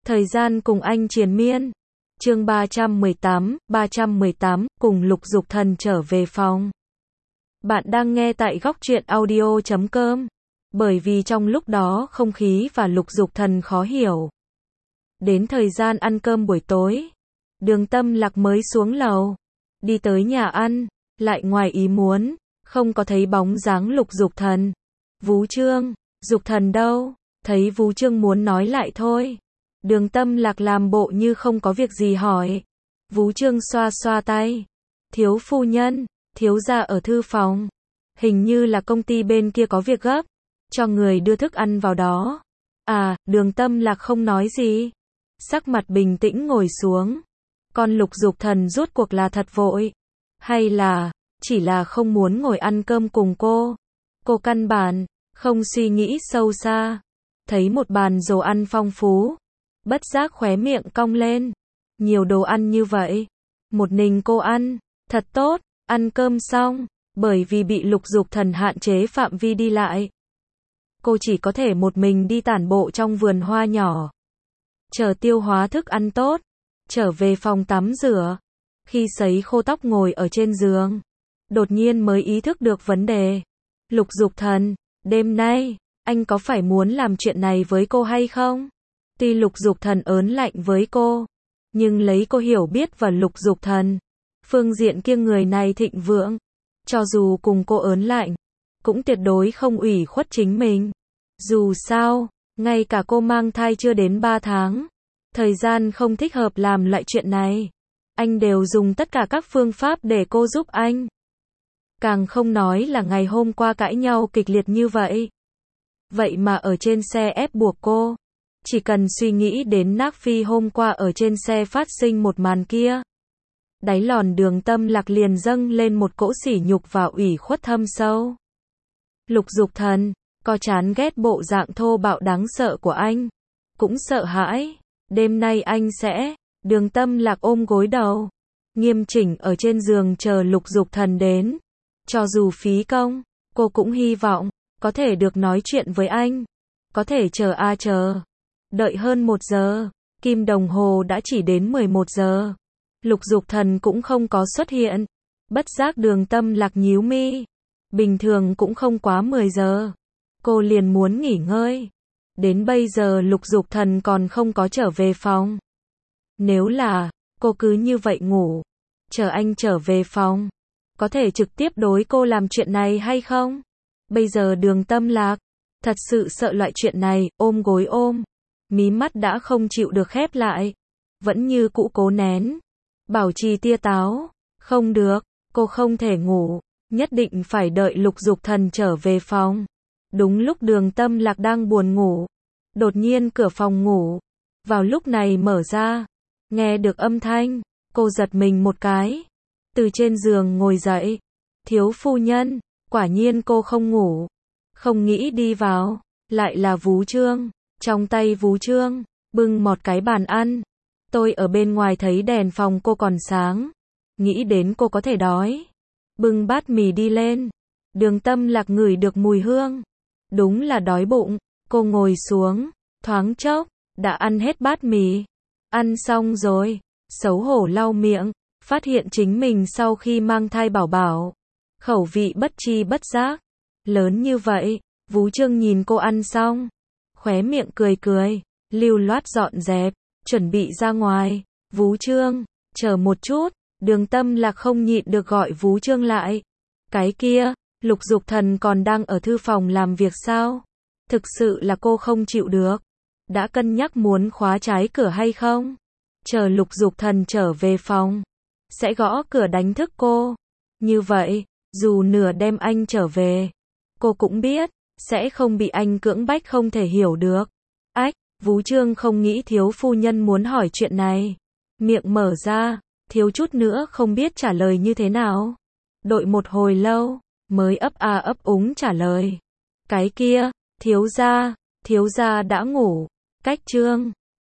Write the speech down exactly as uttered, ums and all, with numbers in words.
Thời gian cùng anh triền miên. Chương ba trăm mười tám, ba trăm mười tám, cùng Lục Dục Thần trở về phòng. Bạn đang nghe tại góc truyện audio chấm com. Bởi vì trong lúc đó không khí và Lục Dục Thần khó hiểu. Đến thời gian ăn cơm buổi tối, Đường Tâm Lạc mới xuống lầu, đi tới nhà ăn, lại ngoài ý muốn, không có thấy bóng dáng Lục Dục Thần. Vú Trương, Dục Thần đâu? Thấy Vú Trương muốn nói lại thôi. Đường Tâm Lạc làm bộ như không có việc gì hỏi. Vú Trương xoa xoa tay. Thiếu phu nhân, thiếu gia ở thư phòng. Hình như là công ty bên kia có việc gấp, cho người đưa thức ăn vào đó. À, Đường Tâm Lạc không nói gì. Sắc mặt bình tĩnh ngồi xuống. Con Lục Dục Thần rốt cuộc là thật vội, hay là chỉ là không muốn ngồi ăn cơm cùng cô? Cô căn bản không suy nghĩ sâu xa. Thấy một bàn đồ ăn phong phú, bất giác khóe miệng cong lên. Nhiều đồ ăn như vậy, một mình cô ăn, thật tốt. Ăn cơm xong, bởi vì bị Lục Dục Thần hạn chế phạm vi đi lại, cô chỉ có thể một mình đi tản bộ trong vườn hoa nhỏ. Chờ tiêu hóa thức ăn tốt, trở về phòng tắm rửa. Khi sấy khô tóc ngồi ở trên giường, đột nhiên mới ý thức được vấn đề. Lục Dục Thần, đêm nay, anh có phải muốn làm chuyện này với cô hay không? Tuy Lục Dục Thần ớn lạnh với cô, nhưng lấy cô hiểu biết và Lục Dục Thần, phương diện kia người này thịnh vượng, cho dù cùng cô ớn lạnh, cũng tuyệt đối không ủy khuất chính mình. Dù sao, ngay cả cô mang thai chưa đến ba tháng, thời gian không thích hợp làm loại chuyện này. Anh đều dùng tất cả các phương pháp để cô giúp anh. Càng không nói là ngày hôm qua cãi nhau kịch liệt như vậy. Vậy mà ở trên xe ép buộc cô. Chỉ cần suy nghĩ đến Nác Phi hôm qua ở trên xe phát sinh một màn kia, đáy lòn Đường Tâm Lạc liền dâng lên một cỗ sỉ nhục và ủy khuất thâm sâu. Lục Dục Thần, có chán ghét bộ dạng thô bạo đáng sợ của anh, cũng sợ hãi. Đêm nay anh sẽ... Đường Tâm Lạc ôm gối đầu, nghiêm chỉnh ở trên giường chờ Lục Dục Thần đến. Cho dù phí công, cô cũng hy vọng có thể được nói chuyện với anh. Có thể chờ a chờ. Đợi hơn một giờ, kim đồng hồ đã chỉ đến mười một giờ. Lục Dục Thần cũng không có xuất hiện. Bất giác Đường Tâm Lạc nhíu mi. Bình thường cũng không quá mười giờ. Cô liền muốn nghỉ ngơi. Đến bây giờ Lục Dục Thần còn không có trở về phòng. Nếu là cô cứ như vậy ngủ, chờ anh trở về phòng, có thể trực tiếp đối cô làm chuyện này hay không? Bây giờ Đường Tâm Lạc thật sự sợ loại chuyện này, ôm gối ôm, mí mắt đã không chịu được khép lại, vẫn như cũ cố nén, bảo trì tia táo. Không được, cô không thể ngủ, nhất định phải đợi Lục Dục Thần trở về phòng. Đúng lúc Đường Tâm Lạc đang buồn ngủ, đột nhiên cửa phòng ngủ vào lúc này mở ra. Nghe được âm thanh, cô giật mình một cái, từ trên giường ngồi dậy. Thiếu phu nhân, quả nhiên cô không ngủ. Không nghĩ đi vào, lại là Vú Trương. Trong tay Vú Trương bưng một cái bàn ăn. Tôi ở bên ngoài thấy đèn phòng cô còn sáng, nghĩ đến cô có thể đói, bưng bát mì đi lên. Đường Tâm Lạc ngửi được mùi hương, đúng là đói bụng. Cô ngồi xuống, thoáng chốc đã ăn hết bát mì. Ăn xong rồi, xấu hổ lau miệng, phát hiện chính mình sau khi mang thai bảo bảo, khẩu vị bất tri bất giác lớn như vậy. Vú Trương nhìn cô ăn xong, khóe miệng cười cười, lưu loát dọn dẹp, chuẩn bị ra ngoài. Vú Trương, chờ một chút. Đường Tâm Lạc không nhịn được gọi Vú Trương lại. Cái kia, Lục Dục Thần còn đang ở thư phòng làm việc sao? Thực sự là cô không chịu được. Đã cân nhắc muốn khóa trái cửa hay không? Chờ Lục Dục Thần trở về phòng, sẽ gõ cửa đánh thức cô. Như vậy, dù nửa đêm anh trở về, cô cũng biết, sẽ không bị anh cưỡng bách không thể hiểu được. Ách, Vú Trương không nghĩ thiếu phu nhân muốn hỏi chuyện này. Miệng mở ra, thiếu chút nữa không biết trả lời như thế nào. Đợi một hồi lâu, mới ấp a ấp úng trả lời. Cái kia, thiếu gia, thiếu gia đã ngủ. Cách Trương,